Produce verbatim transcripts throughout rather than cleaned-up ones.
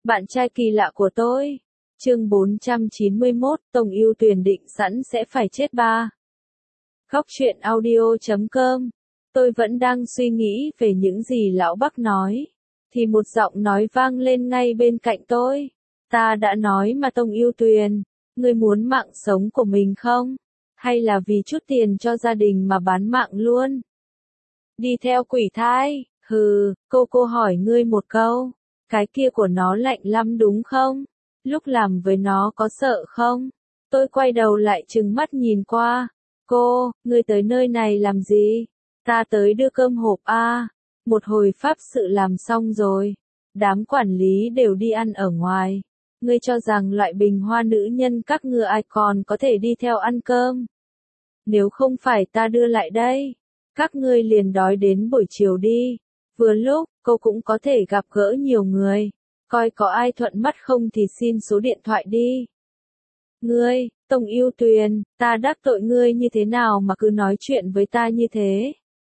Bạn trai kỳ lạ của tôi. Chương bốn trăm chín mươi mốt, Tông Yêu Tuyền định sẵn sẽ phải chết ba. Góc truyện audio chấm com. Tôi vẫn đang suy nghĩ về những gì lão Bắc nói, thì một giọng nói vang lên ngay bên cạnh tôi. Ta đã nói mà Tông Yêu Tuyền, ngươi muốn mạng sống của mình không? Hay là vì chút tiền cho gia đình mà bán mạng luôn? Đi theo quỷ thai, hừ, cô cô hỏi ngươi một câu, cái kia của nó lạnh lắm đúng không? Lúc làm với nó có sợ không? Tôi quay đầu lại trừng mắt nhìn qua. Cô, ngươi tới nơi này làm gì? Ta tới đưa cơm hộp a. Một hồi pháp sự làm xong rồi, đám quản lý đều đi ăn ở ngoài. Ngươi cho rằng loại bình hoa nữ nhân các ngươi ai còn có thể đi theo ăn cơm? Nếu không phải ta đưa lại đây, các ngươi liền đói đến buổi chiều đi. Vừa lúc, cô cũng có thể gặp gỡ nhiều người. Coi có ai thuận mắt không thì xin số điện thoại đi. Ngươi, Tông Yêu Tuyền, ta đắc tội ngươi như thế nào mà cứ nói chuyện với ta như thế?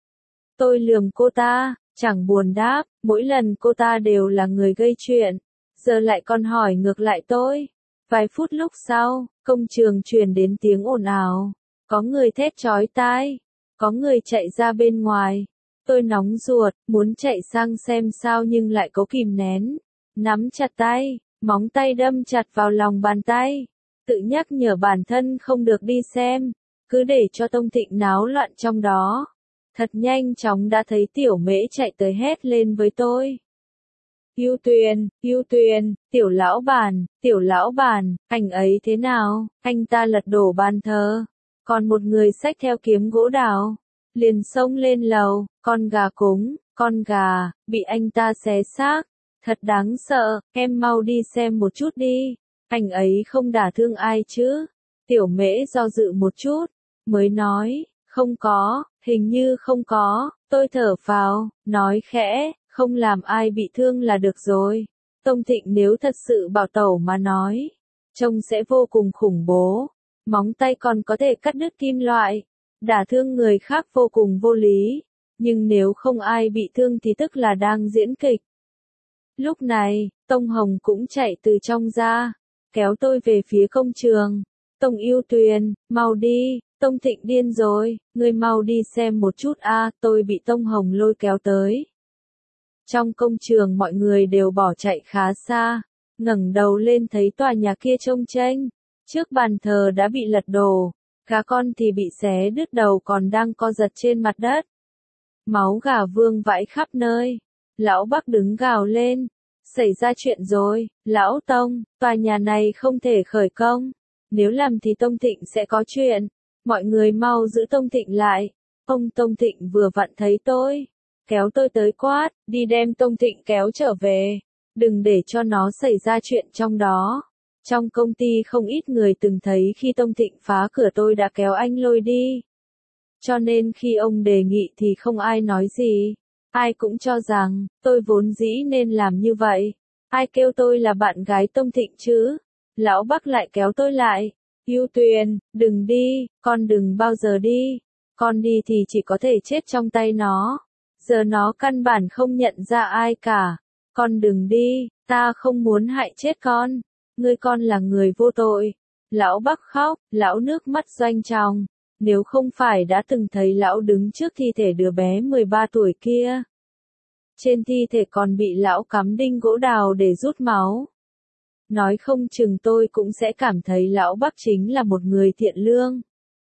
Tôi lườm cô ta, chẳng buồn đáp, mỗi lần cô ta đều là người gây chuyện. Giờ lại còn hỏi ngược lại tôi. Vài phút lúc sau, công trường truyền đến tiếng ồn ào. Có người thét chói tai. Có người chạy ra bên ngoài. Tôi nóng ruột, muốn chạy sang xem sao nhưng lại cố kìm nén. Nắm chặt tay, móng tay đâm chặt vào lòng bàn tay. Tự nhắc nhở bản thân không được đi xem, cứ để cho Tông Thịnh náo loạn trong đó. Thật nhanh chóng đã thấy Tiểu Mễ chạy tới hét lên với tôi. Yêu Tuyền, Yêu Tuyền, Tiểu lão bản, Tiểu lão bản, anh ấy thế nào? Anh ta lật đổ bàn thờ. Còn một người xách theo kiếm gỗ đào, liền xông lên lầu, con gà cúng, con gà, bị anh ta xé xác. Thật đáng sợ, em mau đi xem một chút đi. Anh ấy không đả thương ai chứ? Tiểu Mễ do dự một chút, mới nói, không có, hình như không có. Tôi thở phào, nói khẽ, không làm ai bị thương là được rồi. Tông Thịnh nếu thật sự bảo tẩu mà nói, trông sẽ vô cùng khủng bố. Móng tay còn có thể cắt đứt kim loại, đả thương người khác vô cùng vô lý. Nhưng nếu không ai bị thương thì tức là đang diễn kịch. Lúc này, Tông Hồng cũng chạy từ trong ra, kéo tôi về phía công trường. Tông Yêu Tuyền, mau đi, Tông Thịnh điên rồi, ngươi mau đi xem một chút a. Tôi bị Tông Hồng lôi kéo tới. Trong công trường mọi người đều bỏ chạy khá xa, ngẩng đầu lên thấy tòa nhà kia trông chênh. Trước bàn thờ đã bị lật đổ, cá con thì bị xé đứt đầu còn đang co giật trên mặt đất. Máu gà vương vãi khắp nơi. Lão Bắc đứng gào lên. Xảy ra chuyện rồi, Lão Tông, tòa nhà này không thể khởi công. Nếu làm thì Tông Thịnh sẽ có chuyện. Mọi người mau giữ Tông Thịnh lại. Ông Tông Thịnh vừa vặn thấy tôi, kéo tôi tới quát, đi đem Tông Thịnh kéo trở về. Đừng để cho nó xảy ra chuyện trong đó. Trong công ty không ít người từng thấy khi Tông Thịnh phá cửa tôi đã kéo anh lôi đi. Cho nên khi ông đề nghị thì không ai nói gì. Ai cũng cho rằng, tôi vốn dĩ nên làm như vậy. Ai kêu tôi là bạn gái Tông Thịnh chứ? Lão Bắc lại kéo tôi lại. Yêu Tuyền, đừng đi, con đừng bao giờ đi. Con đi thì chỉ có thể chết trong tay nó. Giờ nó căn bản không nhận ra ai cả. Con đừng đi, ta không muốn hại chết con. Ngươi con là người vô tội. Lão Bắc khóc, lão nước mắt doanh tròng. Nếu không phải đã từng thấy lão đứng trước thi thể đứa bé mười ba tuổi kia. Trên thi thể còn bị lão cắm đinh gỗ đào để rút máu. Nói không chừng tôi cũng sẽ cảm thấy lão Bắc chính là một người thiện lương.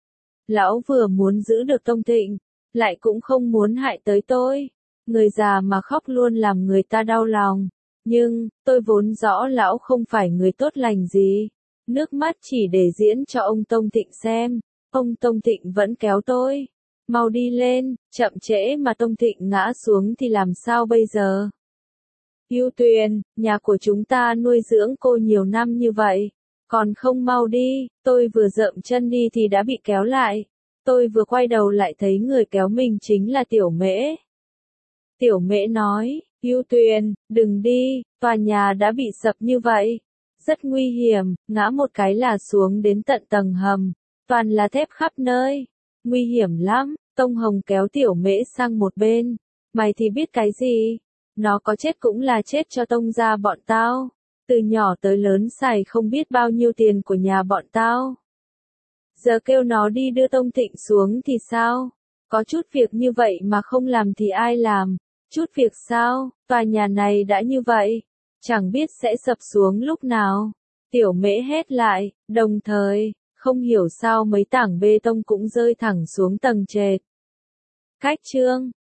Lão vừa muốn giữ được Tông Thịnh, lại cũng không muốn hại tới tôi. Người già mà khóc luôn làm người ta đau lòng. Nhưng, tôi vốn rõ lão không phải người tốt lành gì. Nước mắt chỉ để diễn cho ông Tông Thịnh xem. Ông Tông Thịnh vẫn kéo tôi. Mau đi lên, chậm trễ mà Tông Thịnh ngã xuống thì làm sao bây giờ? Yêu Tuyền, nhà của chúng ta nuôi dưỡng cô nhiều năm như vậy. Còn không mau đi, tôi vừa dậm chân đi thì đã bị kéo lại. Tôi vừa quay đầu lại thấy người kéo mình chính là Tiểu Mễ. Tiểu Mễ nói, Yêu Tuyền, đừng đi, tòa nhà đã bị sập như vậy. Rất nguy hiểm, ngã một cái là xuống đến tận tầng hầm. Toàn là thép khắp nơi. Nguy hiểm lắm. Tông Hồng kéo Tiểu Mễ sang một bên. Mày thì biết cái gì? Nó có chết cũng là chết cho Tông gia bọn tao. Từ nhỏ tới lớn xài không biết bao nhiêu tiền của nhà bọn tao. Giờ kêu nó đi đưa Tông Thịnh xuống thì sao? Có chút việc như vậy mà không làm thì ai làm? Chút việc sao? Tòa nhà này đã như vậy, chẳng biết sẽ sập xuống lúc nào. Tiểu Mễ hét lại, đồng thời, không hiểu sao mấy tảng bê tông cũng rơi thẳng xuống tầng trệt. Khách trương,